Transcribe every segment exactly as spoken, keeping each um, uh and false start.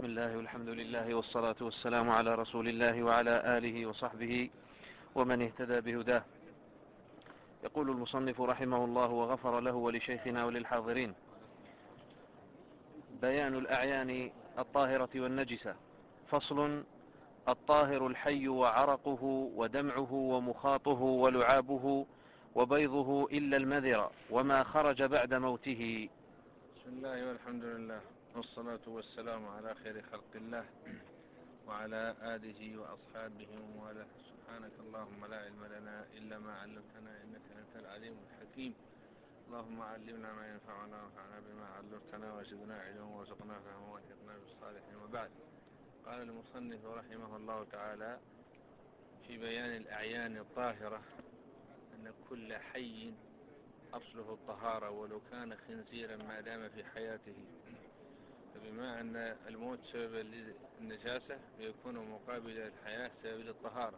بسم الله والحمد لله والصلاة والسلام على رسول الله وعلى آله وصحبه ومن اهتدى بهداه. يقول المصنف رحمه الله وغفر له ولشيخنا وللحاضرين: بيان الأعيان الطاهرة والنجسة. فصل: الطاهر الحي وعرقه ودمعه ومخاطه ولعابه وبيضه إلا المذر وما خرج بعد موته. بسم الله والحمد لله والصلاة والسلام على خير خلق الله وعلى آله وأصحابه ومواله. سبحانك اللهم لا علم لنا إلا ما علمتنا إنك أنت العليم الحكيم. اللهم علمنا ما ينفعنا وانفعنا بما علمتنا وزدنا علما وارزقنا فهما والحقنا بالصالحين. وبعد. قال المصنف رحمه الله تعالى في بيان الأعيان الطاهرة أن كل حي أصله الطهارة ولو كان خنزيرا ما دام في حياته، فبما أن الموت سبب للنجاسة فيكون مقابل الحياة سبب للطهارة،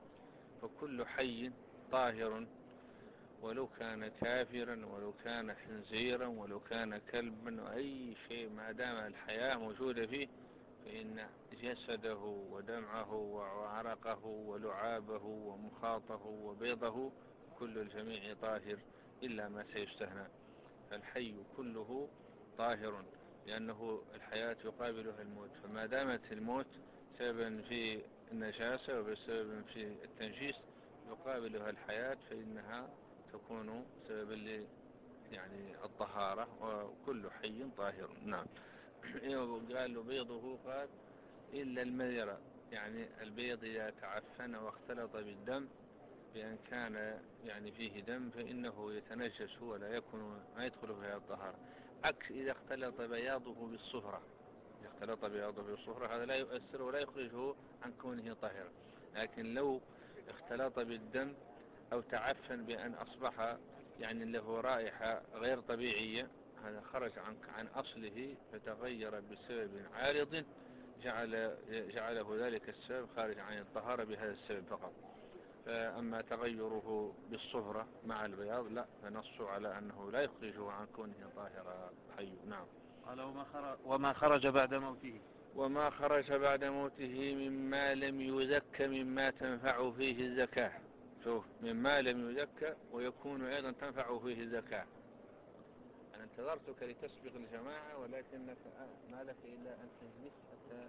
فكل حي طاهر ولو كان كافرا ولو كان خنزيرا ولو كان كلبا وأي شيء ما دام الحياة موجودة فيه فإن جسده ودمعه وعرقه ولعابه ومخاطه وبيضه كل الجميع طاهر إلا ما سيستثنى. فالحي كله طاهر لأنه الحياة يقابلها الموت، فما دامت الموت سببا في النجاسة وبسبب في التنجيس يقابلها الحياة فإنها تكون سببا يعني الطهارة، وكل حي طاهر. نعم. قال له بيضه قال إلا المذرة، يعني البيض إذا تعفن واختلط بالدم بأن كان يعني فيه دم فإنه يتنجس ولا يكون ما يدخل فيها الطهارة، عكس إذا اختلط بياضه بالصفرة. إذا اختلط بياضه بالصفرة هذا لا يؤثر ولا يخرجه عن كونه طاهرا، لكن لو اختلط بالدم أو تعفن بأن أصبح يعني له رائحة غير طبيعية هذا خرج عن عن أصله فتغير بسبب عارض جعل جعله ذلك السبب خارج عن الطهارة بهذا السبب فقط. فأما تغيره بالصفرة مع البياض لا، فنص على أنه لا يخرجه عن كونه طاهرا حي. نعم. قال وما خرج, وما خرج بعد موته وما خرج بعد موته مما لم يزك مما تنفع فيه الزكاة. شوف، مما لم يزك ويكون أيضا تنفع فيه الزكاة. أنا انتظرتك لتسبق الجماعة ولكنك ما لك إلا أن تجلس حتى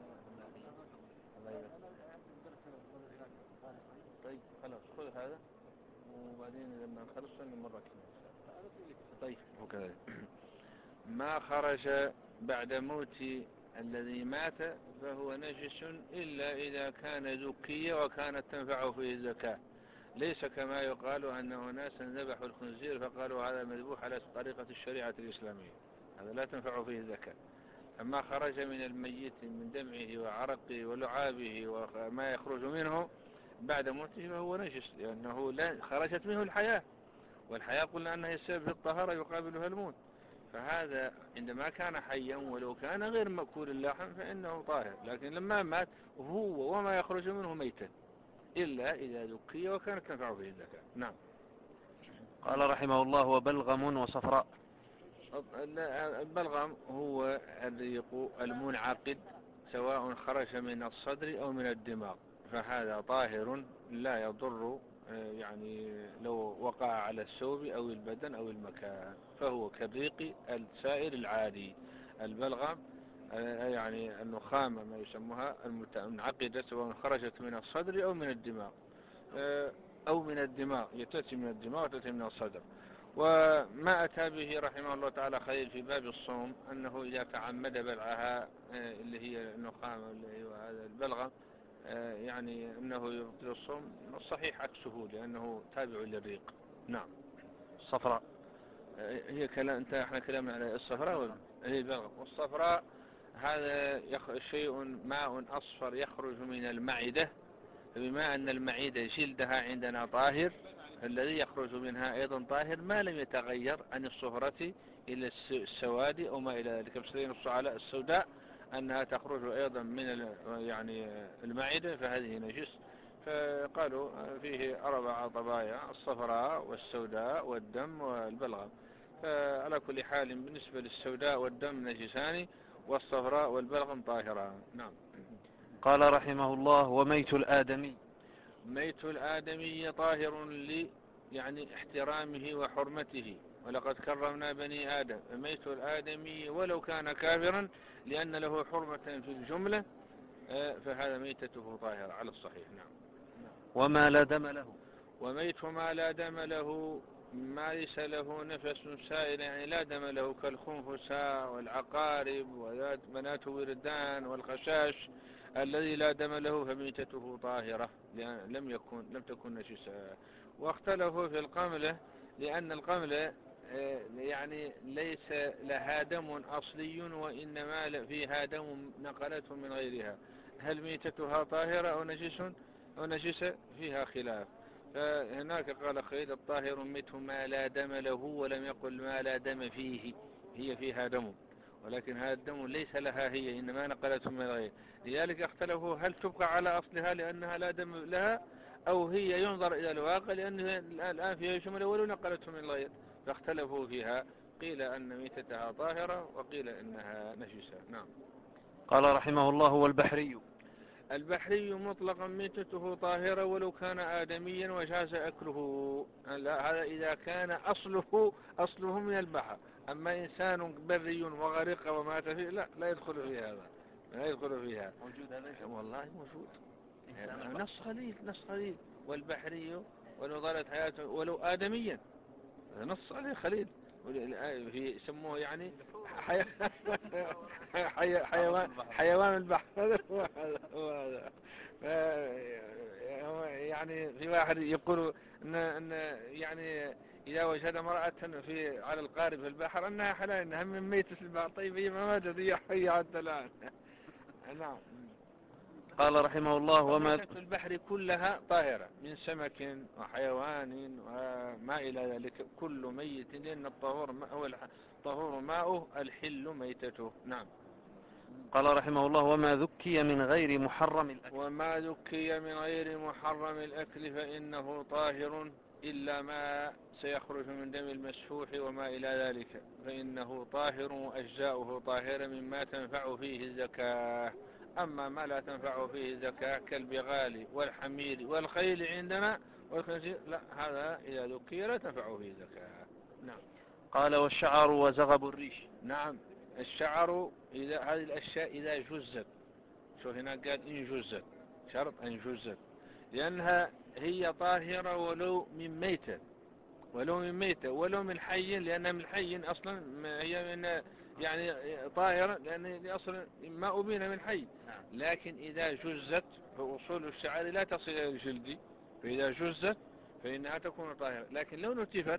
طيب خلاص خذ هذا وبعدين لما نخلص نمرك. طيب وكذلك ما خرج بعد موت الذي مات فهو نجس إلا إذا كان ذكي وكانت تنفع فيه الزكاة، ليس كما يقال أن أناسا ذبحوا الخنزير فقالوا هذا مذبوح على طريقة الشريعة الإسلامية، هذا لا تنفع فيه الزكاة. أما خرج من الميت من دمعه وعرقه ولعابه وما يخرج منه بعد موته فهو نجس، لأنه لا خرجت منه الحياة، والحياة قلنا أنها السبب في الطهارة يقابلها الموت، فهذا عندما كان حيا ولو كان غير مأكول اللحم فإنه طاهر، لكن لما مات هو وما يخرج منه ميتا إلا إذا ذكي وكانت تنفع فيه الزكاة. نعم. قال رحمه الله: وبلغم وصفراء. البلغم هو الريق المنعقد سواء خرج من الصدر أو من الدماغ، فهذا طاهر لا يضر يعني لو وقع على الثوب أو البدن أو المكان، فهو كالريق السائر العادي. البلغم يعني النخامة ما يسموها المنعقدة سواء خرجت من الصدر أو من الدماغ أو من الدماغ، يتأتي من الدماغ وتأتي من الصدر. وما أتى به رحمه الله تعالى خليل في باب الصوم أنه إذا تعمد بلعها اللي هي النخامة اللي هي هذا البلغم يعني أنه يبطل الصوم، الصحيح عكسه لأنه تابع للريق. نعم. الصفراء هي كلام انت احنا كلامنا على الصفراء ولا هي البلغم. والصفراء هذا شيء ماء أصفر يخرج من المعدة، بما أن المعدة جلدها عندنا طاهر الذي يخرج منها أيضا طاهر ما لم يتغير عن الصفرة إلى السواد أو ما إلى ذلك، بسرين الصعلاء السوداء أنها تخرج أيضا من يعني المعدة فهذه نجس. فقالوا فيه أربع طبايا: الصفراء والسوداء والدم والبلغم. فعلى كل حال بالنسبة للسوداء والدم نجسان، والصفراء والبلغم طاهران. نعم. قال رحمه الله: وميت الآدمي. ميت الآدمي طاهر ل يعني احترامه وحرمته، ولقد كرمنا بني آدم. ميت الآدمي ولو كان كافرا لأن له حرمة في الجملة فهذا ميتته طاهرة على الصحيح. نعم. وما لا دم له. وميت ما لا دم له ما ليس له نفس سائل، يعني لا دم له، كالخنفساء والعقارب وبنات وردان والخشاش الذي لا دم له فميتته طاهرة لأن لم يكن لم تكن نجسا. واختلفوا في القملة لأن القملة يعني ليس لها دم أصلي وإنما فيها دم نقلته من غيرها. هل ميتتها طاهرة أو نجس أو نجسة؟ فيها خلاف. فهناك قال خيل الطاهر ميت ما لا دم له، ولم يقل ما لا دم فيه، هي فيها دم ولكن هذا الدم ليس لها هي، إنما نقلته من غير. لذلك اختلفوا هل تبقى على أصلها لأنها لا دم لها، أو هي ينظر إلى الواقع لأنها الآن فيها شمل ولو نقلته من غير. فاختلفوا فيها، قيل أن ميتتها طاهرة وقيل إنها نجسة. نعم. قال رحمه الله: والبحري. البحري مطلقا ميتته طاهرة ولو كان آدميا وجاز أكله. هذا إذا كان أصله أصله من البحر. أما إنسان بري وغرق ومات فيه لا لا يدخل في هذا، لا يدخل فيها. موجود هذا؟ والله موجود. نص خليل نص خليل والبحري ولو ضلت حياته ولو آدميا، نص عليه خليل يسموه يعني حي... حي... حيوان حيوان البحر. هذا يعني في واحد يقول إن, إن يعني إذا وجد امرأة في على القارب في البحر أنها حلال، إنها من ميتة البحر. طيب هي ما ماتت، هي حية حتى الآن. نعم. قال رحمه الله: وما ميتة البحر كلها طاهرة من سمك وحيوان وما إلى ذلك، كل ميت، لأن الطهور هو الطهور ماؤه الحل ميتته. نعم. قال رحمه الله: وما ذكي من غير محرم الأكل. وما ذكي من غير محرم الأكل فإنه طاهر إلا ما سيخرج من دم المسفوح وما إلى ذلك، فإنه طاهر وأجزاؤه طاهرة مما تنفع فيه الزكاة. أما ما لا تنفع فيه الزكاة كالبغال والحمير والخيل عندنا والخنزير لا، هذا إذا ذكي لا تنفع فيه زكاة. نعم. قال: والشعر وزغب الريش. نعم. الشعر إذا هذه الأشياء إذا جزت، شو هنا قال إن جزت، شرط أن جزت، لأنها هي طاهرة ولو من ميتة، ولو من ميتة ولو من حي، لأنها من حي أصلا هي من يعني طاهرة لأن أصلا ما أبين من حي. لكن إذا جزت فأصول الشعر لا تصل إلى الجلد، فإذا جزت فإنها تكون طاهرة. لكن لو نتفت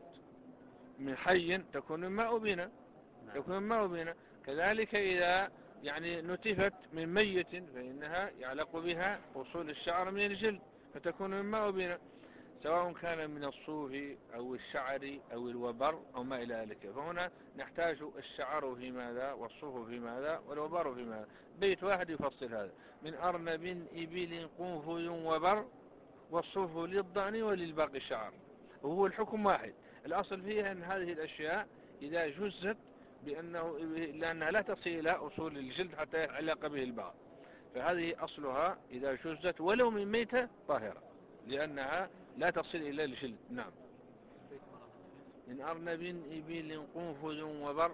من حي تكون ما أبين، تكون ما أبين. كذلك إذا يعني نتفت من ميت فإنها يعلق بها أصول الشعر من الجلد فتكون مما أبين، سواء كان من الصوف أو الشعر أو الوبر أو ما إلى ذلك. فهنا نحتاج الشعر في ماذا والصوف في ماذا والوبر في ماذا. بيت واحد يفصل هذا: من أرنب إبل قنفذ وبر والصوف للضأن وللباقي الشعر. وهو الحكم واحد. الأصل فيها أن هذه الأشياء إذا جزت بأنه لأنها لا تصل إلى أصول الجلد حتى يعلق به البعض، فهذه أصلها إذا جزت ولو من ميتة طاهرة لأنها لا تصل إلى الجلد. نعم. من أرنب إبل قنفذ وبر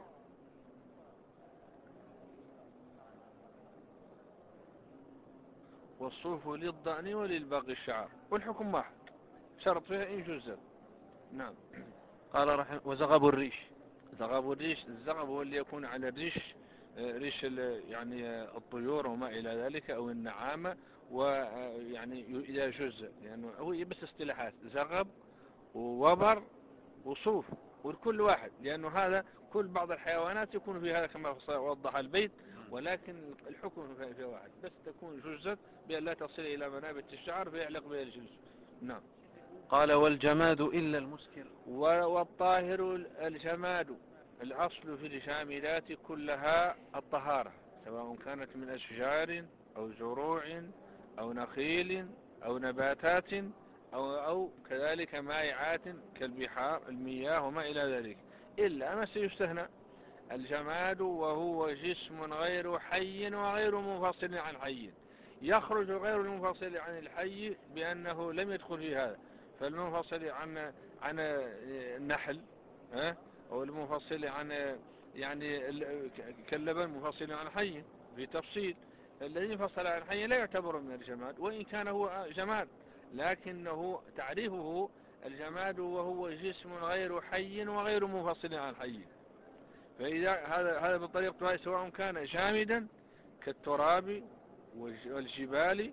والصوف للضأن وللباقي الشعر، والحكم واحد، شرط فيها إن جزت. نعم. قال رحمه: وزغب الريش. زغب الريش، الزغب هو اللي يكون على الريش، ريش يعني الطيور وما إلى ذلك أو النعامة، ويعني إذا جز لأنه هو بس اصطلاحات: زغب ووبر وصوف، والكل واحد، لأنه هذا كل بعض الحيوانات يكون في هذا كما وضح البيت، ولكن الحكم في واحد، بس تكون جزت بأن لا تصل إلى منابت الشعر فيعلق بها الجلد. نعم. قال: والجماد إلا المسكر. والطاهر الجماد. الأصل في الجامدات كلها الطهارة، سواء كانت من أشجار أو زروع أو نخيل أو نباتات أو, أو كذلك مائعات كالبحار المياه وما إلى ذلك، إلا ما سيستثنى. الجماد وهو جسم غير حي وغير منفصل عن حي. يخرج غير المنفصل عن الحي بأنه لم يدخل في هذا، فالمنفصل عن عن النحل ها أو المنفصل عن يعني كاللبن منفصل عن حي في تفصيل. الذي انفصل عن حي لا يعتبر من الجماد، وإن كان هو جماد لكنه تعريفه الجماد وهو جسم غير حي وغير منفصل عن حي. فإذا هذا هذا بالطريقة سواء كان جامدا كالتراب والجبال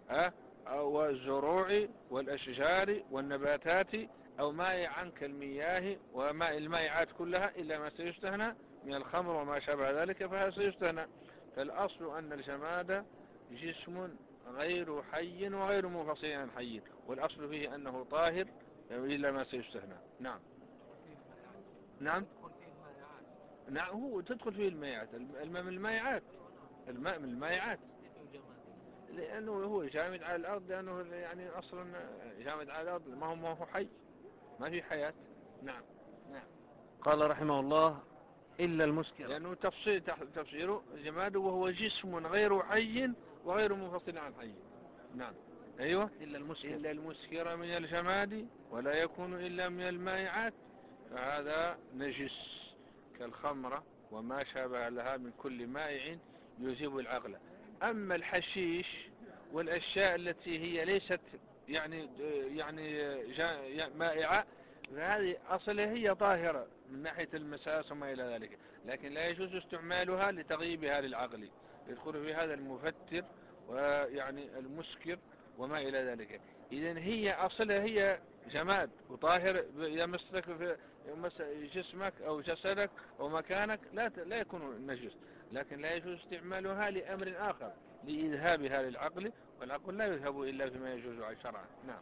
والزروع والأشجار والنباتات، أو مائعا كالمياه وماء المائعات كلها إلا ما سيستثنى من الخمر وما شابه ذلك فهذا سيستثنى. فالأصل أن الجماد جسم غير حي وغير منفصل عن حي، والأصل فيه أنه طاهر إلا ما سيستثنى. نعم نعم نعم هو تدخل فيه المائعات. الماء من المائعات، الماء من المائعات لأنه هو جامد على الأرض، لأنه يعني أصلا جامد على الأرض ما هو ما هو حي، ما في حياة. نعم نعم. قال رحمه الله إلا المسكر، لأنه تفصيل تفسيره جماد وهو جسم غير حي وغير منفصل عن حي. نعم أيوة. إلا المسكر إلا المسكر من الجماد ولا يكون إلا من المائعات، فهذا نجس كالخمرة وما شابه لها من كل مائع يذهب العقل. أما الحشيش والأشياء التي هي ليست يعني يعني مائعة فهذه أصلها هي طاهرة من ناحية المساس وما إلى ذلك، لكن لا يجوز استعمالها لتغييبها للعقل، يدخل في هذا المفتر ويعني المسكر وما إلى ذلك. إذن هي أصلها هي جماد وطاهر، يمسك في جسمك أو جسدك أو مكانك لا لا يكون نجس، لكن لا يجوز استعمالها لأمر آخر لإذهابها للعقل، والعقل لا يذهب إلا فيما يجوز شرعا. نعم.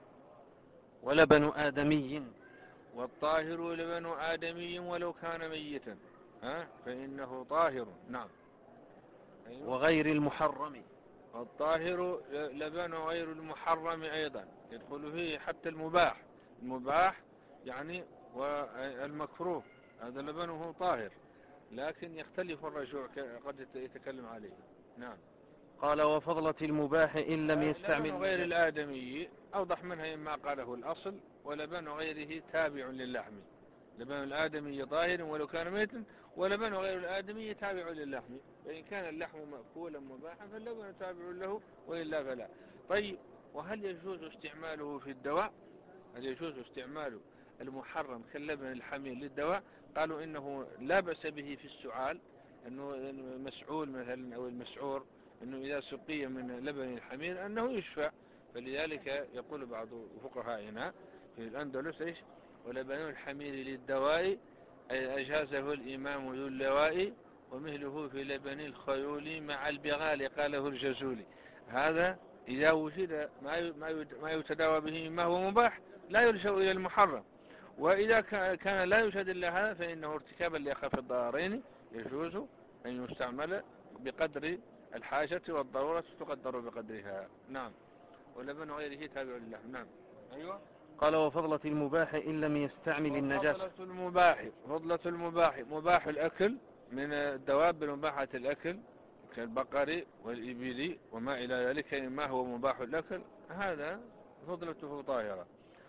ولبن آدمي، والطاهر لبن آدمي ولو كان ميتا ها فإنه طاهر. نعم. أيوة. وغير المحرم، الطاهر لبن غير المحرم أيضا يدخل فيه حتى المباح. المباح يعني والمكروه هذا لبنه طاهر، لكن يختلف الرجوع قد يتكلم عليه. نعم. قال وفضلة المباح إن لم يستعمل لبن غير الآدمي أوضح منها مما قاله الأصل، ولبن غيره تابع للحم. لبن الآدمي طاهر ولو كان ميتا، ولبن غير الآدمي تابع للحم، فإن كان اللحم مأكولا مباحا فاللبن تابع له وإلا فلا. طيب وهل يجوز استعماله في الدواء؟ هل يجوز استعمال المحرم كاللبن الحمير للدواء؟ قالوا إنه لا بأس به في السعال، أنه المسعول مثلا أو المسعور أنه إذا سقي من لبن الحمير أنه يشفى، فلذلك يقول بعض فقهائنا في الأندلس إيش؟ ولبن الحمير للدواء أي أجازه الإمام ذو اللواء، ومثله في لبن الخيول مع البغال قاله الجزولي. هذا إذا وجد ما يتداوى به مما هو مباح لا يلجأ إلى المحرم، وإذا كان لا يوجد إلا هذا فإنه ارتكابا لأخف الضررين يجوز أن يستعمل بقدر الحاجة والضرورة تقدر بقدرها. نعم. ولبن غيره تابع للحم. نعم أيوة. قال وفضلة المباح إن لم يستعمل النجاسة. فضلة المباح فضلة المباح مباح الأكل من الدواب المباحة الأكل كالبقر والإبل وما إلى ذلك ما هو مباح الأكل، هذا فضلته طاهرة،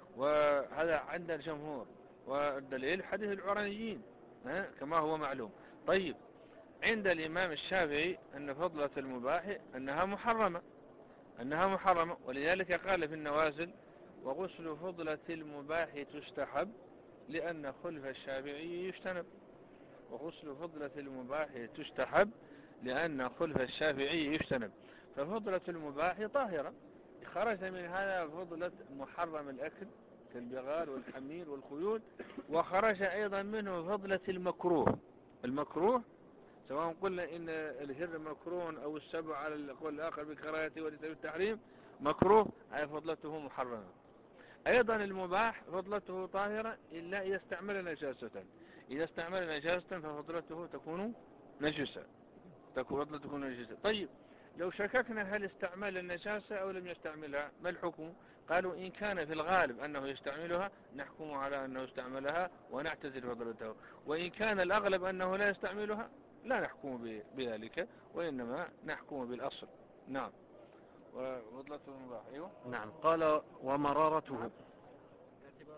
وهذا عند الجمهور، والدليل حديث العرانيين كما هو معلوم. طيب عند الإمام الشافعي أن فضلة المباح أنها محرمة أنها محرمة ولذلك قال في النوازل وغسل فضلة المباح تستحب لأن خلف الشافعي يجتنب. وغسل فضلة المباح تستحب لأن خلف الشافعي يجتنب. ففضلة المباح طاهرة، خرج من هذا فضلة محرم الأكل كالبغال والحمير والخيول، وخرج أيضا منه فضلة المكروه. المكروه سواء قلنا إن الهر مكروه أو السبع على القول الآخر بكراهته وليس بالتحريم مكروه، أي فضلته محرمة. أيضا المباح فضلته طاهرة إلا إذا استعمل نجاسة، إذا استعمل نجاسة ففضلته تكون نجسة، فضلته تكون نجسة. طيب لو شككنا هل استعمل النجاسة أو لم يستعملها ما الحكم؟ قالوا إن كان في الغالب أنه يستعملها نحكم على أنه استعملها ونعتزل فضلته، وإن كان الأغلب أنه لا يستعملها لا نحكم بذلك، وإنما نحكم بالأصل. نعم. وفضلة المباح. أيوة. نعم. قال ومرارته. نعم. باعتبار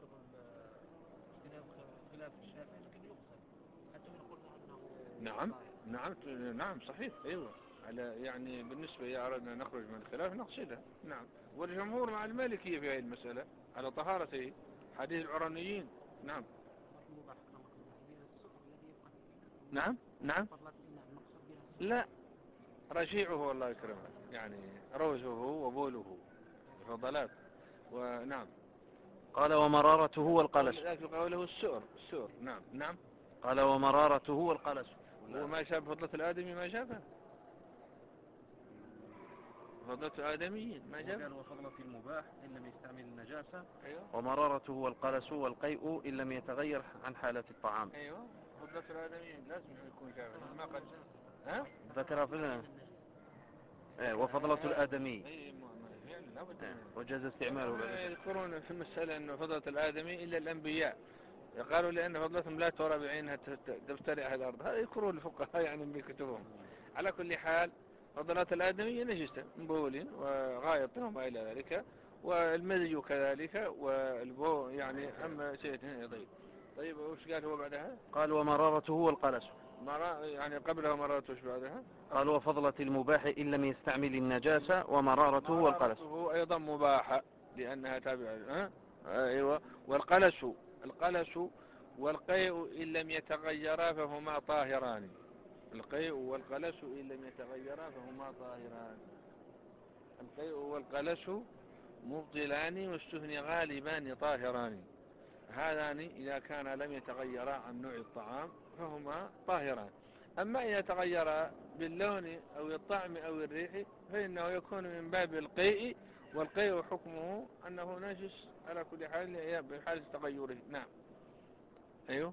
خلاف الشافعي لكن يغسل حتى من قلنا أنه نعم نعم نعم صحيح. أيوة. على يعني بالنسبة إذا أردنا نخرج من الخلاف نغسلها. نعم. والجمهور مع المالكية في هذه المسألة على طهارته، حديث العرانيين. نعم. نعم نعم. لا، رجيعه الله يكرمه، يعني روزه وبوله فضلات. ونعم. قال ومرارته والقلس. لكن قوله السؤر السؤر. نعم نعم. قال ومرارته والقلس. وما شاف فضلة الآدمي ما شافه، فضلة الآدميين ما شاف. قال وفضلة المباح إن لم يستعمل النجاسة. أيوة. ومرارته والقلس والقيء إن لم يتغير عن حالة الطعام. أيوة. فضلة الآدميين لازم يكون شافه ما قد ها ذكرها في ايه وفضلة الآدمي. اي يعني لابد ايه وجاز استعماله بعد. يذكرون في المسألة أن فضلة الآدمي إلا الأنبياء، قالوا لأن فضلتهم لا ترى بعينها تفترع الأرض، هذا يذكرون الفقهاء يعني بكتبهم. على كل حال فضلات الآدمية نجسة من بول وغائط وما إلى ذلك، والمذي كذلك والبو يعني أما شيء طيب. طيب وش قال هو بعدها؟ قال ومرارته والقلس. مرا يعني قبلها مرارته وش بعدها؟ قال وفضلة المباح إن لم يستعمل النجاسة ومرارته والقلس. مرارته أيضا مباحة لأنها تابعة. أه؟ أيوة. والقلس القلس والقيء إن لم يتغيرا فهما طاهران. القيء والقلس إن لم يتغيرا فهما طاهران. القيء والقلس مبطلان والسهن غالبان طاهران. هذان إذا كان لم يتغيرا عن نوع الطعام فهما طاهران. أما إذا تغيرا باللون أو الطعم أو الريح فإنه يكون من باب القيء، والقيء حكمه أنه نجس على كل حال بحال تغيره. نعم. أيوه.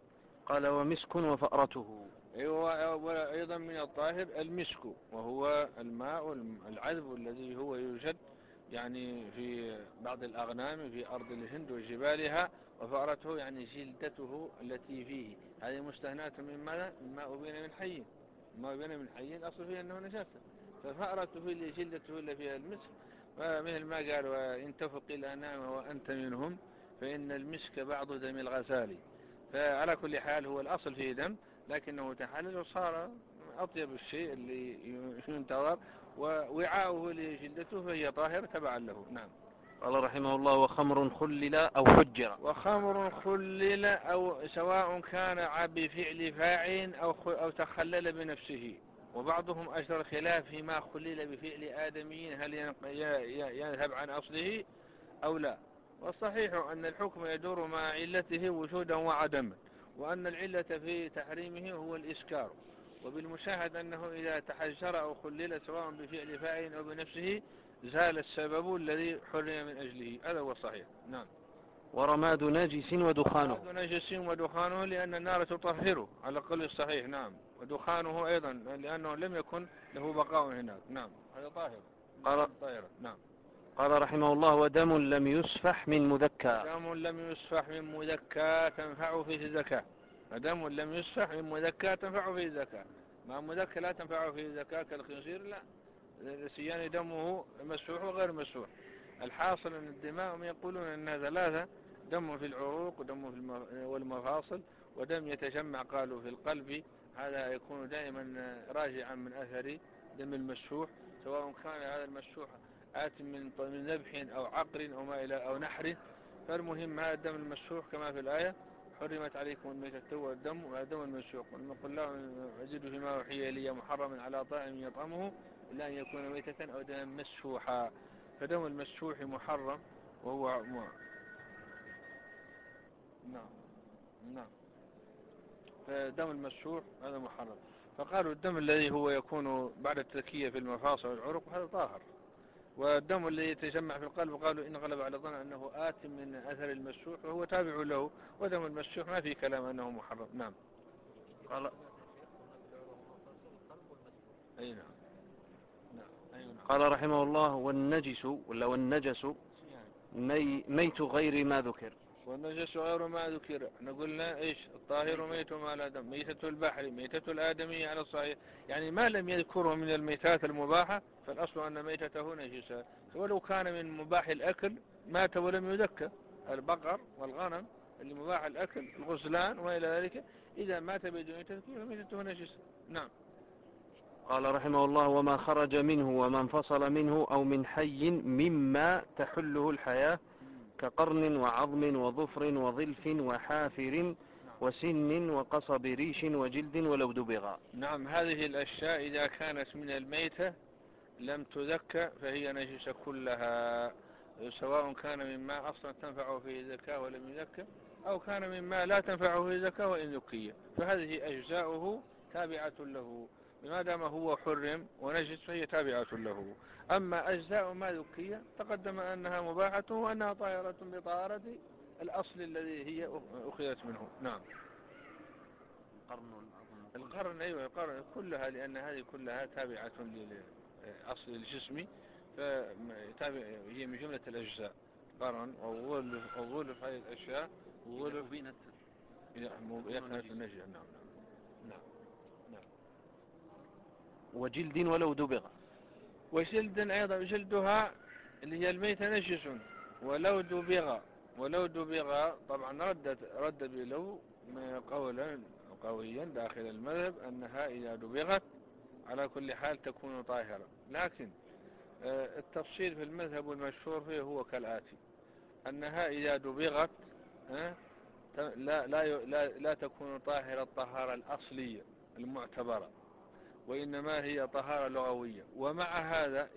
قال ومسك وفأرته. أيوه. وأيضا من الطاهر المسك، وهو الماء العذب الذي هو يوجد يعني في بعض الأغنام في أرض الهند وجبالها، وفأرته يعني جلدته التي فيه، هذه مستهنات من ماذا؟ مما أبين من حي، ما أبين من حي الأصل فيه أنه نجاسة، ففأرته اللي جلدته اللي فيها المسك. ومثل ما قال وإن تفق الأنام وأنت منهم فإن المسك بعض دم الغزال. فعلى كل حال هو الأصل فيه دم لكنه تحلل وصار أطيب الشيء اللي ينتظر، ووعاؤه لجلدته فهي طاهر تبعا له. نعم. قال رحمه الله وخمر خلل أو حجر. وخمر خلل أو سواء كان بفعل فاعل أو أو تخلل بنفسه، وبعضهم أجرى الخلاف فيما خلل بفعل آدميين هل يذهب عن أصله أو لا. والصحيح أن الحكم يدور مع علته وجودا وعدما، وأن العلة في تحريمه هو الإسكار، وبالمشاهد أنه إذا تحجر أو خلل سواء بفعل فاعل أو بنفسه زال السبب الذي حرم من أجله. هذا هو الصحيح. نعم. ورماد نجس ودخانه. رماد نجس ودخانه لأن النار تطهره على القول الصحيح. نعم. ودخانه أيضا لأنه لم يكن له بقاء هناك. نعم. هذا طاهر. قال طاهر. نعم. قال رحمه الله ودم لم يسفح من مذكى. دم لم يسفح من مذكى تنفع فيه الزكاة. دم لم يسفح من مذكى تنفع فيه الزكاة. ما مذكى لا تنفع فيه الزكاة كالخنزير لا، السيان دمه مسفوح وغير مسفوح. الحاصل أن الدماء يقولون أنها ثلاثة: دم في العروق ودم في والمفاصل ودم يتجمع قالوا في القلب. هذا يكون دائما راجعا من أثر دم المسفوح، سواء كان هذا المسفوح آت من من ذبح أو عقر أو ما إلى أو نحر. فالمهم هذا الدم المسفوح كما في الآية حرمت عليكم الميتة والدم ودم المسفوح. قل لا أجد فيما أوحي إلي محرما على طاعم يطعمه إلا أن يكون ميتة أو دما مسفوحا. فدم المسفوح محرم وهو م... نعم نعم. فدم المسفوح هذا محرم. فقالوا الدم الذي هو يكون بعد التذكية في المفاصل والعروق هذا طاهر، والدم الذي يتجمع في القلب قالوا إن غلب على ظن أنه آت من أثر المسفوح وهو تابع له، ودم المسفوح ما في كلام أنه محرم. نعم. قال أي نعم. نعم. قال رحمه الله والنجس ولا والنجس مي ميت غير ما ذكر. والنجس غير ما ذكر، قلنا إيش؟ الطاهر ميت ما لا دم، ميتة البحر، ميتة الآدمي على الصحيح، يعني ما لم يذكره من الميتات المباحة فالأصل أن ميتته نجسة، ولو كان من مباح الأكل مات ولم يذكر، البقر والغنم اللي مباح الأكل، الغزلان وإلى ذلك، إذا مات بدون تذكير ميتته نجسة. نعم. قال رحمه الله وما خرج منه وما انفصل منه أو من حي مما تحله الحياة كقرن وعظم وظفر وظلف وحافر وسن وقصب ريش وجلد ولو دبغا. نعم، هذه الأشياء إذا كانت من الميتة لم تذكى فهي نجسة كلها، سواء كان مما أصلا تنفع فيه الزكاة ولم يذكى، أو كان مما لا تنفع فيه الزكاة وإن ذكي، فهذه أجزاؤه تابعة له، ما دام هو حرم ونجس فهي تابعة له. أما أجزاء ما ذكي تقدم أنها مباحة وأنها طاهرة بطهارة الأصل الذي هي أخذت منه. نعم. القرن، أيوة القرن كلها، لأن هذه كلها تابعة لأصل الجسم، فهي من جملة الأجزاء، قرن وغلف وغلف هذه الأشياء وغلف بينت النجس. نعم نعم نعم. وجلد ولو دبغ، وجلد أيضا جلدها اللي هي الميتة نجس ولو دبغ، ولو دبغ طبعا ردت رد بلو قولا قويا داخل المذهب أنها إذا دبغت على كل حال تكون طاهرة، لكن التفصيل في المذهب المشهور فيه هو كالآتي: أنها إذا دبغت لا, لا, لا, لا تكون طاهرة الطهارة الأصلية المعتبرة، وإنما هي طهارة لغوية. ومع هذا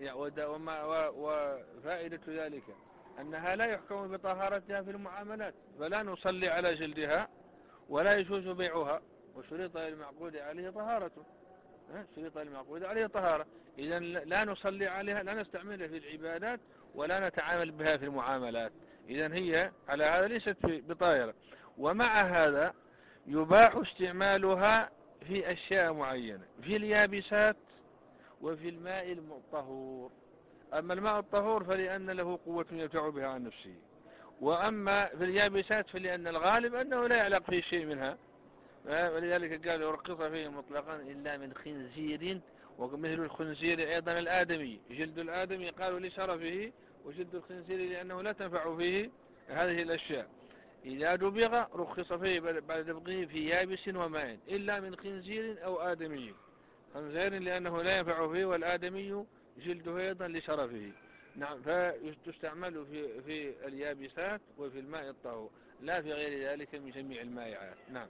وفائدة ذلك أنها لا يحكم بطهارتها في المعاملات، فلا نصلي على جلدها ولا يجوز بيعها، وشريط المعقود عليه طهارته، شريط المعقود عليه طهارة، إذا لا نصلي عليها، لا نستعملها في العبادات ولا نتعامل بها في المعاملات، إذا هي على هذا ليست بطاهرة. ومع هذا يباح استعمالها في أشياء معينة، في اليابسات وفي الماء الطهور. أما الماء الطهور فلأن له قوة يدفع بها عن نفسه، وأما في اليابسات فلأن الغالب أنه لا يعلق فيه شيء منها، ولذلك قال يرقص فيه مطلقا إلا من خنزير، ومثل الخنزير أيضا الآدمي، جلد الآدمي قالوا لشرفه، وجلد الخنزير لأنه لا تنفع فيه هذه الأشياء. إذا دبغ رخص فيه بعد دبغه في يابس وماء إلا من خنزير أو آدمي، خنزير لأنه لا ينفع فيه، والآدمي جلده أيضا لشرفه. نعم، فتستعمل في, في اليابسات وفي الماء الطهور، لا في غير ذلك من جميع المائعات. نعم.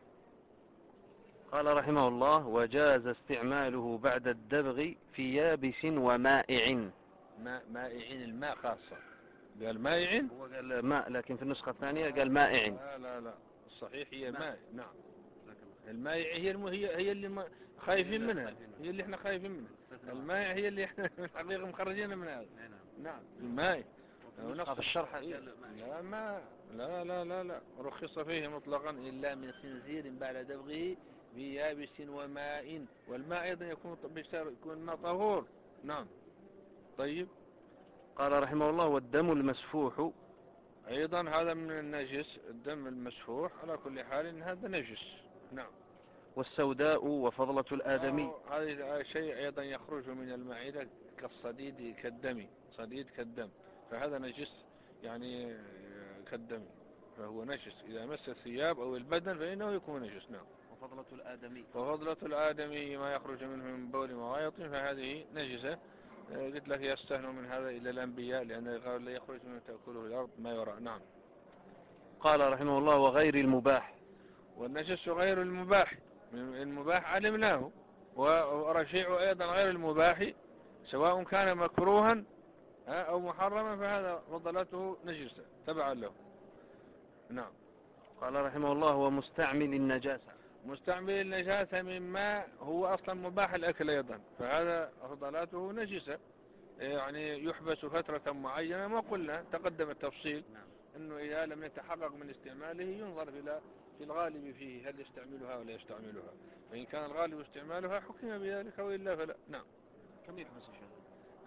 قال رحمه الله وجاز استعماله بعد الدبغ في يابس ومائع. ماء مائع، الماء خاصة، قال مائع، هو قال ماء لكن في النسخة الثانية قال مائع. لا لا لا، الصحيح هي ماء. نعم، المائع هي الم... هي هي اللي خايفين منها، هي اللي احنا خايفين منها، المائع هي اللي احنا حقيقة مخرجين من هذا. نعم، المائع في الشرح لا ما لا لا لا لا رخص فيه مطلقا إلا من خنزير بعد دبغه بيابس وماء، والماء أيضا يكون يكون ماء طهور. نعم. طيب. قال رحمه الله والدم المسفوح أيضا هذا من النجس، الدم المسفوح على كل حال إن هذا نجس. نعم. والسوداء وفضلة الآدمي، هذا شيء أيضا يخرج من المعدة كالصديد كالدم، صديد كالدم، فهذا نجس يعني كالدم، فهو نجس إذا مس الثياب أو البدن فإنه يكون نجس. نعم. وفضلة الآدمي، وفضلة الآدمي ما يخرج منه من بول وغائط فهذه نجسة. قلت لك يستهنوا من هذا إلى الأنبياء، لأن قال لا يخرج منه تأكله الأرض ما يرى. نعم. قال رحمه الله وغير المباح، والنجس غير المباح، المباح علمناه، ورشيع أيضا غير المباح سواء كان مكروها أو محرما فهذا فضلته نجسة تبعا له. نعم. قال رحمه الله ومستعمل النجاسة، مستعمل النجاسة مما هو أصلا مباح الأكل أيضا فهذا فضلاته نجسة، يعني يحبس فترة معينة، ما قلنا تقدم التفصيل أنه إذا لم يتحقق من استعماله ينظر إلى في الغالب فيه هل يستعملها ولا يستعملها، فإن كان الغالب استعمالها حكم بذلك وإلا فلا. نعم. كم يحبس الشيء؟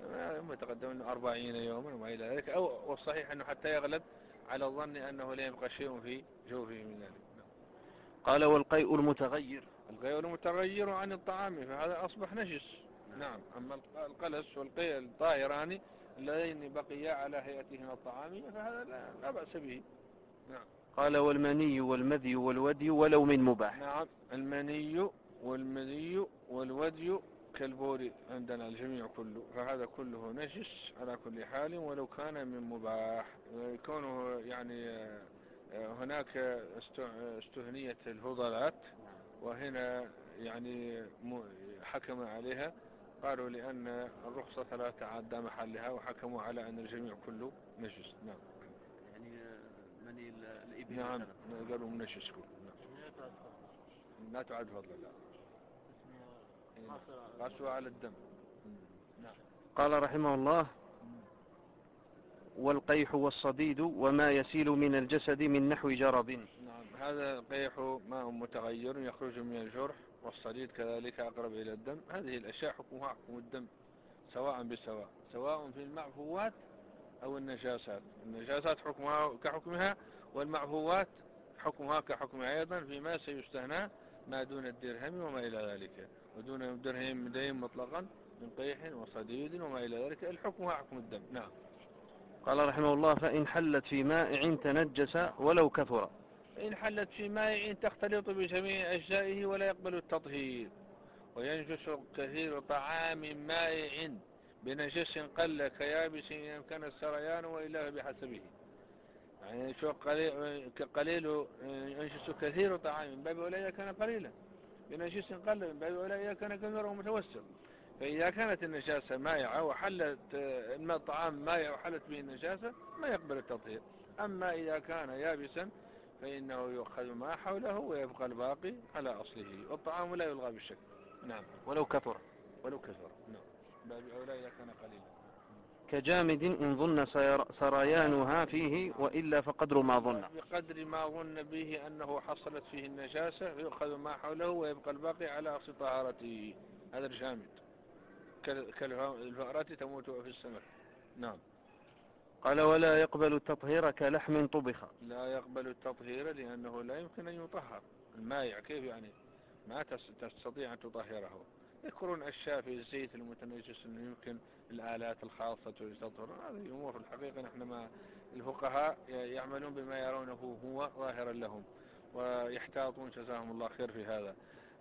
هم تقدم أنه أربعين يوما وما إلى ذلك، أو والصحيح أنه حتى يغلب على الظن أنه لا يبقى شيء في جوفه من ذلك. قال والقيء المتغير. القيء المتغير عن الطعام فهذا أصبح نجس. نعم. أما القلس والقيء الطاهران اللذين بقيا على هيئتهما الطعامية فهذا لا, لا بأس به. نعم. قال والمني والمذي والودي ولو من مباح. نعم. المني والمذي والودي كالبول عندنا الجميع كله، فهذا كله نجس على كل حال ولو كان من مباح. كونه يعني هناك استهنية الفضلات وهنا يعني حكم عليها، قالوا لأن الرخصة لا تعدى محلها وحكموا على أن الجميع كله نجس. نعم. يعني مني الإبل. نعم. قالوا نجس كله. نعم. لا تعد فضلا. لا. قاسوا على الدم. نعم. قال رحمه الله والقيح والصديد وما يسيل من الجسد من نحو جرب. نعم. هذا القيح ماء متغير يخرج من الجرح، والصديد كذلك أقرب إلى الدم. هذه الأشياء حكمها حكم الدم سواء بسواء، سواء في المعفوات أو النجاسات. النجاسات حكمها كحكمها، والمعفوات حكمها كحكمها أيضا فيما سيستهنى ما دون الدرهم وما إلى ذلك، ودون الدرهم دين مطلقا من قيح وصديد وما إلى ذلك الحكمها حكم الدم. نعم. قال رحمه الله فإن حلت في مائع تنجس ولو كثر. فإن حلت في مائع تختلط بجميع أجزائه ولا يقبل التطهير، وينجس كثير طعام مائع بنجس قل كيابس إن كان السريان وإلا بحسبه. يعني شو قليل كقليل ينجس كثير طعام من باب أولئك كان قليلا، بنجس قل من باب أولئك كان كثيرا ومتوسط. فإذا كانت النجاسة مائعة وحلت الماء الطعام مائع وحلت به النجاسة ما يقبل التطهير. أما إذا كان يابسا فإنه يؤخذ ما حوله ويبقى الباقي على أصله، والطعام لا يلغى بالشك. نعم. ولو كثر. ولو كثر. نعم. باب أولى إذا كان قليلا. كجامد إن ظن سريانها فيه وإلا فقدر ما ظن. بقدر ما ظن به أنه حصلت فيه النجاسة يؤخذ ما حوله ويبقى الباقي على أصل طهارته. هذا الجامد كالفأرة تموت في السمك. نعم. قال ولا يقبل التطهير كلحم طبخ. لا يقبل التطهير لأنه لا يمكن أن يطهر. المائع كيف يعني ما تستطيع أن تطهره؟ يذكرون أشياء في الزيت المتنجس أنه يمكن الآلات الخاصة تطهر. هذه أمور في الحقيقة نحن ما الفقهاء يعملون بما يرونه هو ظاهرا لهم ويحتاطون جزاهم الله خير في هذا.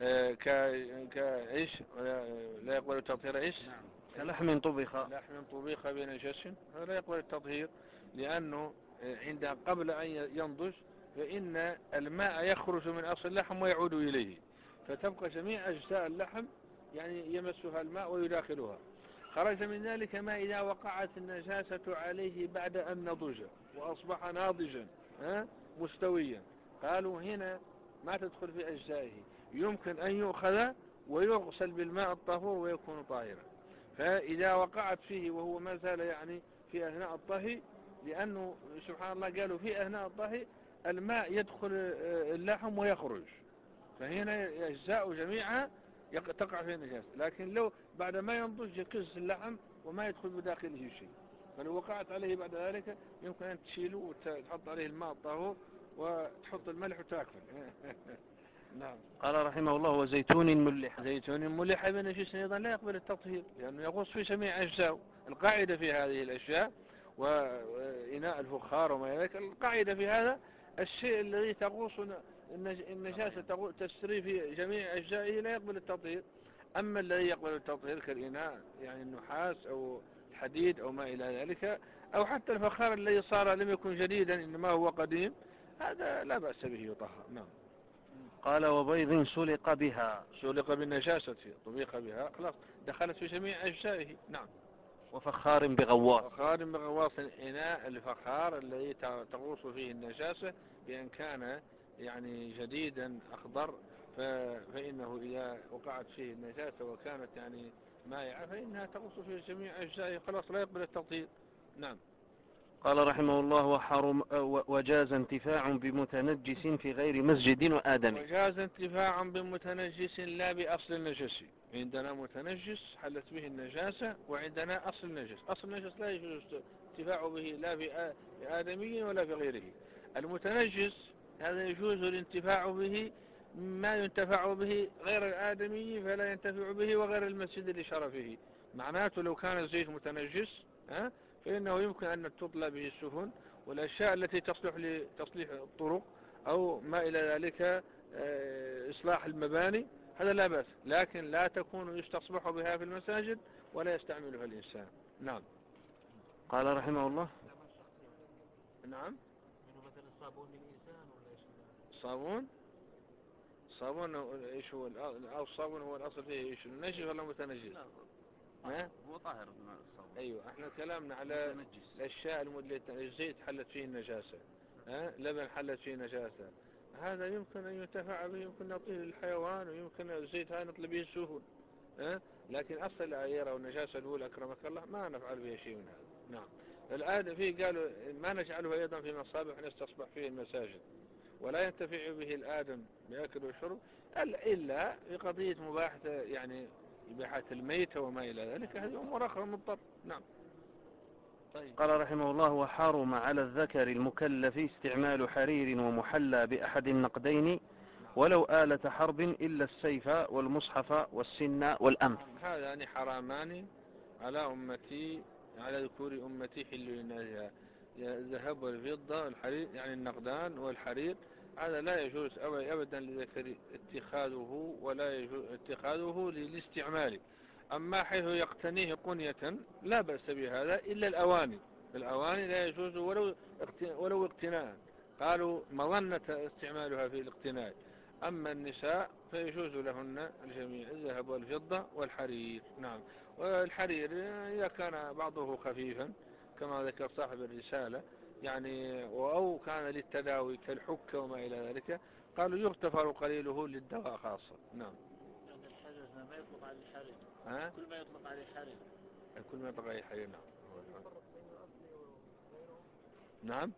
كإيش لا يقبل التطهير إيش؟ نعم. كلحم طبخ. لحم طبخ بنجس لا يقبل التطهير لأنه عند قبل أن ينضج فإن الماء يخرج من أصل اللحم ويعود إليه، فتبقى جميع أجزاء اللحم يعني يمسها الماء ويداخلها. خرج من ذلك ما إذا وقعت النجاسة عليه بعد أن نضج وأصبح ناضجا مستويا، قالوا هنا ما تدخل في أجزائه، يمكن أن يؤخذ ويغسل بالماء الطهور ويكون طاهرا. فإذا وقعت فيه وهو ما زال يعني في أثناء الطهي، لأنه سبحان الله قالوا في أثناء الطهي الماء يدخل اللحم ويخرج، فهنا أجزاء جميعها تقع في النجاسة. لكن لو بعد ما ينضج يقز اللحم وما يدخل بداخله شيء، فلو وقعت عليه بعد ذلك يمكن أن تشيله وتحط عليه الماء الطهور وتحط الملح وتاكل. نعم. قال رحمه الله وزيتون ملح. زيتون ملح بنجس أيضا لا يقبل التطهير لأنه يغوص في جميع أجزاء. القاعدة في هذه الأشياء وإناء الفخار وما ذلك، القاعدة في هذا الشيء الذي تغوص النجاسة تسري في جميع أجزائه لا يقبل التطهير. أما الذي يقبل التطهير كالإناء يعني النحاس أو الحديد أو ما إلى ذلك، أو حتى الفخار الذي صار لم يكن جديدا إنما هو قديم، هذا لا بأس به يطهر. نعم. قال وبيض سلق بها. سلق بالنجاسة طبيخ بها خلاص دخلت في جميع أجزائه. نعم. وفخار بغواص. فخار بغواص الإناء الفخار الذي تغوص فيه النجاسة بأن كان يعني جديدا أخضر، فإنه إذا وقعت فيه النجاسة وكانت يعني مائعة فإنها تغوص في جميع أجزائه خلاص لا يقبل التطهير. نعم. قال رحمه الله وحرم وجاز انتفاع بمتنجس في غير مسجد وآدم. وجاز انتفاع بمتنجس لا بأصل النجس. عندنا متنجس حلت به النجاسة، وعندنا أصل النجس. أصل النجس لا يجوز انتفاع به لا بآدمي ولا بغيره. المتنجس هذا يجوز الانتفاع به ما ينتفع به غير الآدمي فلا ينتفع به وغير المسجد لشرفه. معناته لو كان الزيت متنجس ها فإنه يمكن أن تطلى به السفن والأشياء التي تصلح لتصليح الطرق أو ما إلى ذلك، إصلاح المباني، هذا لا بأس، لكن لا تكون يستصبح بها في المساجد ولا يستعملها الإنسان. نعم. قال رحمه الله نعم. مثلا صابون للإنسان ولا إيش؟ صابون صابون إيش هو أو الصابون هو الأصل فيه إيش النجس ولا متنجس؟ لا هو طاهر الصابون. أيوة احنا كلامنا على متنجس. الأشياء الزيت حلت فيه النجاسة، ها لبن حلت فيه نجاسة، هذا يمكن أن ينتفع به، يمكن نعطيه للحيوان، ويمكن الزيت هذا نطلب به السفن، ها لكن أصل العيرة والنجاسة الأولى أكرمك الله ما نفعل به شيء من هذا. نعم. الآن فيه قالوا ما نجعله أيضا في مصابيح نستصبح فيه المساجد، ولا ينتفع به الآدم بأكل وشرب إلا في قضية مباحة يعني إباحة الميتة وما إلى ذلك، هذه أمور أخرى مضطر. نعم. طيب. قال رحمه الله وحرم على الذكر المكلف استعمال حرير ومحلى بأحد النقدين ولو آلة حرب إلا السيف والمصحف والسن والأنف. هذا يعني حرامان على أمتي على ذكور أمتي حل للناس، الذهب والفضة والحرير يعني النقدان والحرير، هذا لا يجوز أبدا للذكر اتخاذه ولا يجوز اتخاذه للاستعمال. أما حيث يقتنيه قنية لا بأس بهذا إلا الأواني. الأواني لا يجوز ولو ولو اقتناء، قالوا مظنة استعمالها في الاقتناء. أما النساء فيجوز لهن الجميع الذهب والفضة والحرير. نعم. والحرير إذا كان بعضه خفيفا كما ذكر صاحب الرسالة يعني أو كان للتداوي كالحكة وما إلى ذلك، قالوا يغتفر قليله للدواء خاصة. نعم. يعني الحرير ما يطلق عليه حرير، ها؟ كل ما يطلق عليه حرير، كل ما يطلق عليه حرير. نعم. نعم.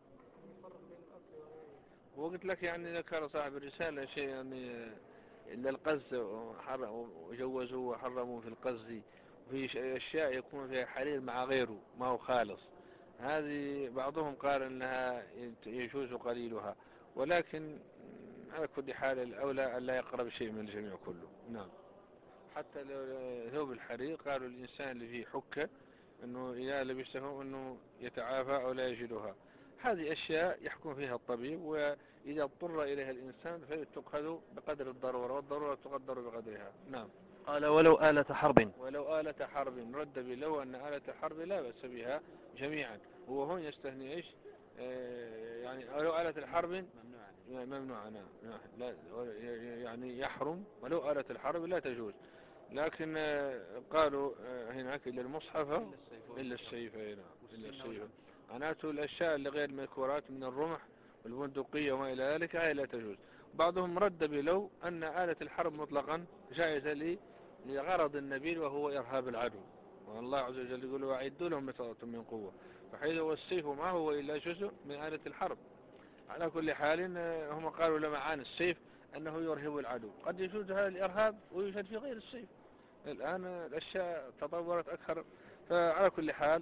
وقلت لك يعني ذكر صاحب الرسالة شيء يعني إلا القز وجوزوا وحرموا في القز، وفي أشياء يكون فيها حرير مع غيره ما هو خالص، هذه بعضهم قال أنها يجوز قليلها، ولكن على كل حال الأولى أن لا يقرب شيء من الجميع كله. نعم. حتى لو ثوب الحرير قالوا الإنسان اللي فيه حكة أنه إذا لبسه أنه يتعافى أو لا يجدها، هذه أشياء يحكم فيها الطبيب، وإذا اضطر إليها الإنسان فتؤخذ بقدر الضرورة، والضرورة تقدر بقدرها. نعم. قال ولو آلة حرب ولو آلة حرب رد بلو أن آلة حرب لا بأس بها جميعا. هو هون يستثني إيش آه يعني ولو آلة الحرب ممنوعة. نعم. لا يعني يحرم ولو آلة الحرب لا تجوز، لكن آه قالوا آه هناك إلا المصحف إلا السيف. نعم. إلا السيف معناته الأشياء اللي غير المذكورات من الرمح والبندقية وما إلى ذلك هاي لا تجوز. بعضهم رد بلو أن آلة الحرب مطلقا جائزة لي لغرض النبيل وهو إرهاب العدو، والله عز وجل يقول وأعدوا لهم ما استطعتم من قوة، فحيث هو السيف ما هو إلا جزء من آلة الحرب. على كل حال هم قالوا لمعان السيف أنه يرهب العدو، قد يجوز هذا الإرهاب ويوجد في غير السيف. الآن الأشياء تطورت أكثر، فعلى كل حال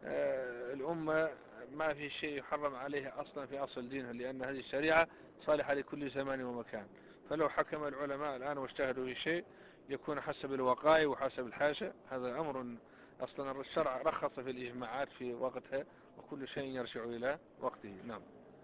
الأمة ما في شيء يحرم عليها أصلا في أصل دينها، لأن هذه الشريعة صالحة لكل زمان ومكان. فلو حكم العلماء الآن واجتهدوا في شيء يكون حسب الوقائع وحسب الحاشة، هذا أمر أصلا الشرع رخص في الإجماعات في وقتها، وكل شيء يرجع إلى وقته. نعم.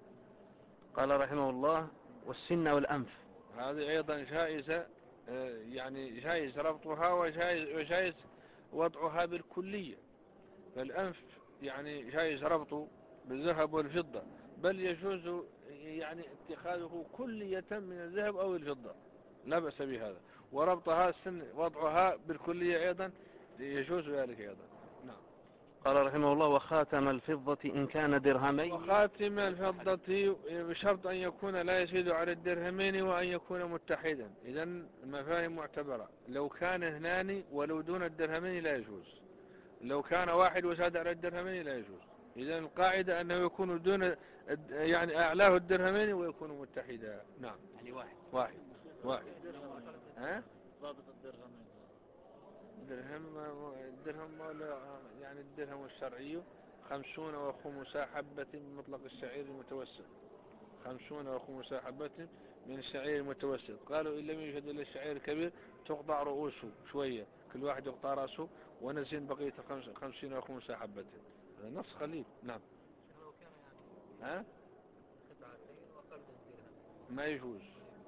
قال رحمه الله والسن والأنف، هذه أيضا جائزة، يعني جائز ربطها وجائز, وجائز وضعها بالكلية. فالأنف يعني جائز ربطه بالذهب والفضة، بل يجوز يعني اتخاذه كلية من الذهب أو الفضة لا بأس بهذا، وربطها السن وضعها بالكلية أيضا يجوز ذلك أيضا. نعم. قال رحمه الله وخاتم الفضة إن كان درهمين، وخاتم الفضة بشرط أن يكون لا يزيد على الدرهمين وأن يكون متحدا. إذن المفاهيم معتبرة، لو كان اثنان ولو دون الدرهمين لا يجوز، لو كان واحد وزاد على الدرهمين لا يجوز. إذا القاعدة أنه يكون دون يعني أعلاه الدرهمين ويكون متحدا. نعم. يعني واحد واحد واحد. ها؟ ضابط الدرهمين. درهم الدرهم ولا يعني الدرهم الشرعي خمسون وخمس حبة من مطلق الشعير المتوسط. خمسون وخمس حبة من الشعير المتوسط. قالوا إن لم يوجد إلا الشعير الكبير تقطع رؤوسه شوية، كل واحد يقطع رأسه ونزين بقية خمسين وخمس حبة. هذا نص خليل. نعم. لو كان يعني ها؟ قطعتين وأقل من درهم ما يجوز،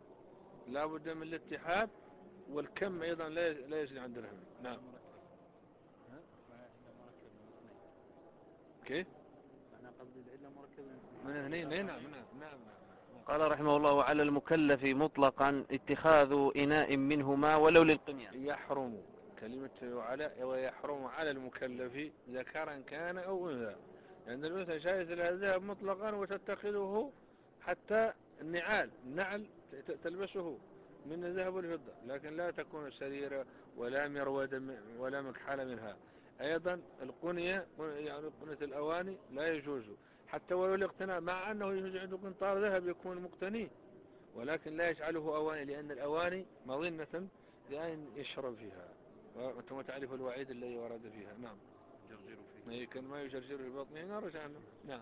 لا بد من الاتحاد، والكم أيضا لا لا يزيد عن درهم. نعم. ها؟ إلا مركب من اثنين. كيف؟ أنا قصدي إلا مركب من اثنين. نعم نعم نعم نعم. قال رحمه الله: وعلى المكلف مطلقا اتخاذ إناء منهما ولو للقنيان. يحرم كلمة وعلى ويحرم على المكلف ذكرا كان أو أنثى، لأن الأنثى جائز لها الذهب مطلقا وتتخذه حتى النعال النعل تلبسه من الذهب والفضة، لكن لا تكون سريرة ولا مرود ولا مكحلة منها. أيضا القنية يعني قنية الأواني لا يجوز حتى ولو الاقتناء، مع أنه يجوز عنده قنطار ذهب يكون مقتني، ولكن لا يجعله أواني، لأن الأواني مظنة لأن يشرب فيها، وأنتم تعرف الوعيد الذي ورد فيها. نعم. يجرجر فيه كان ما يجرجر في بطنه نار جهنم. نعم.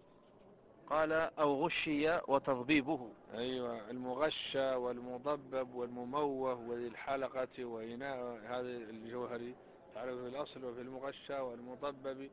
قال: أو غشي وتضبيبه. أيوة، المغشى والمضبب والمموه وذي الحلقة وإناء هذا الجوهري تعرف في الأصل، وفي المغشى والمضبب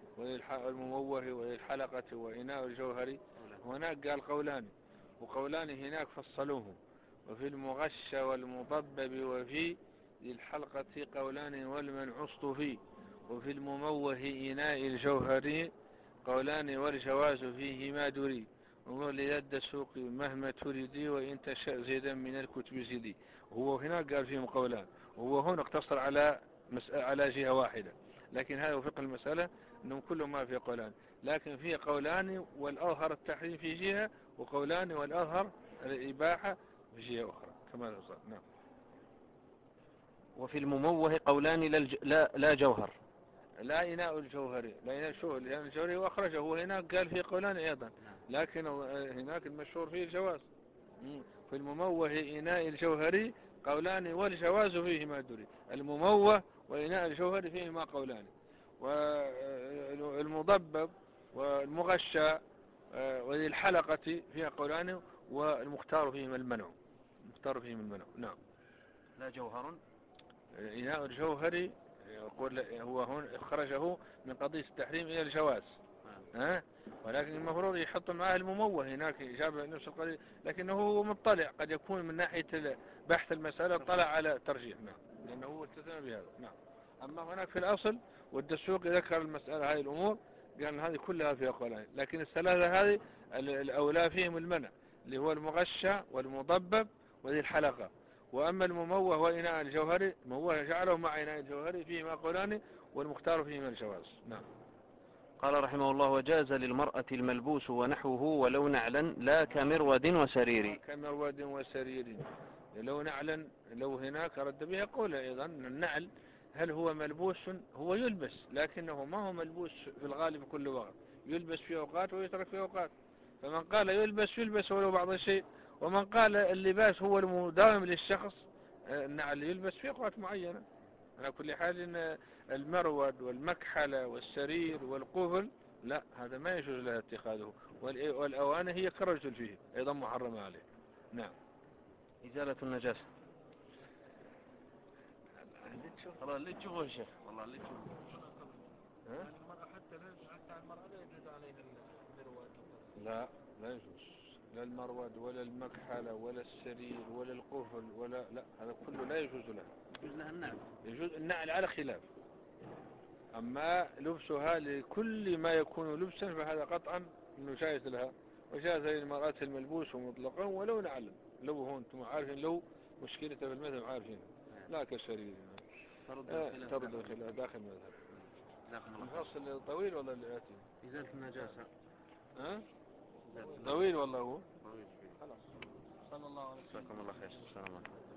والمموه وذي الحلقة وإناء الجوهري. هناك قال قولان، وقولان هناك فصلوه، وفي المغشى والمضبب وفي ذي الحلقة قولان والمنعصت فيه، وفي المموه إناء الجوهري قولان والجواز فيه ما دري، وليد السوق مهما تريدي وإن تشاء زيدا من الكتب زيدي. هو هنا قال فيهم قولان، وهو هنا اقتصر على مسألة على جهة واحدة، لكن هذا فقه المسألة أنهم كلهم ما في قولان، لكن فيه قولان والأظهر التحريم في جهة، وقولان والأظهر الإباحة في جهة أخرى كما نصر. نعم. وفي المموه قولان للج... لا, لا جوهر. لا إناء الجوهري، لا إناء الجوهري، لأن الجوهري وأخرجه، وهناك قال فيه قولان أيضا، لكن هناك المشهور فيه الجواز. في المموه إناء الجوهري قولان والجواز فيه ما دري. المموه وإناء الجوهري فيهما قولان، والمضبب والمغشى وذي الحلقة فيها قولان، والمختار فيهما المنع. المختار فيهما المنع. نعم. لا جوهر. إناء الجوهري يقول هو هون خرجه من قضية التحريم إلى الجواز، ها؟ ولكن المفروض يحط معاه المموه، هناك جاب نفس القضية، لكنه هو مطلع قد يكون من ناحية بحث المسألة طلع على ترجيح. نعم. لأنه هو استثنى بهذا. نعم. أما هناك في الأصل والدسوق ذكر المسألة هذه الأمور، قال هذه كلها فيها قولان، لكن الثلاثة هذه الأولى فيهم المنع، اللي هو المغشى والمضبب وذي الحلقة. وأما المموه وإناء الجوهري المموه جعله مع إناء الجوهري فيه ما قولان، والمختار فيه من الجواز. نعم. قال رحمه الله: وجاز للمرأة الملبوس ونحوه ولو نعلا لا كمرود وسرير. كمرود وسرير لو نعلا، لو هناك رد بها قول أيضا النعل هل هو ملبوس؟ هو يلبس، لكنه ما هو ملبوس في الغالب كل وقت، يلبس في أوقات ويترك في أوقات. فمن قال يلبس يلبس ولو بعض الشيء، ومن قال اللباس هو المداوم للشخص النعل يلبس في أوقات معينة. على كل حال إن المرود والمكحلة والسرير والقفل لا، هذا ما يجوز له اتخاذه، والأواني هي كالرجل فيه أيضا محرمة عليه. نعم. إزالة النجاسة. والله اللي تشوفه يا شيخ، والله اللي تشوفه. يعني المرأة حتى حتى المرأة لا يجوز عليها المرواد. لا لا يجوز، لا المرود ولا المكحلة ولا السرير ولا القفل ولا لا، هذا كله لا يجوز لها. يجوز لها النعل. يجوز النعل على خلاف، أما لبسها لكل ما يكون لبسا فهذا قطعا إنه جائز لها، وجائز للمرأة الملبوس مطلقا ولو نعلم. لو هون أنتم عارفين، لو مشكلة في المذهب عارفين، لا كالسرير. ترد الخلاف ترد الخلاف داخل المذهب. الفصل طويل ولا اللي آتي؟ إزالة النجاسة. ها؟ طويل والله هو. طويل. خلاص. صلى الله عليه وسلم. جزاكم الله خير. السلام عليكم.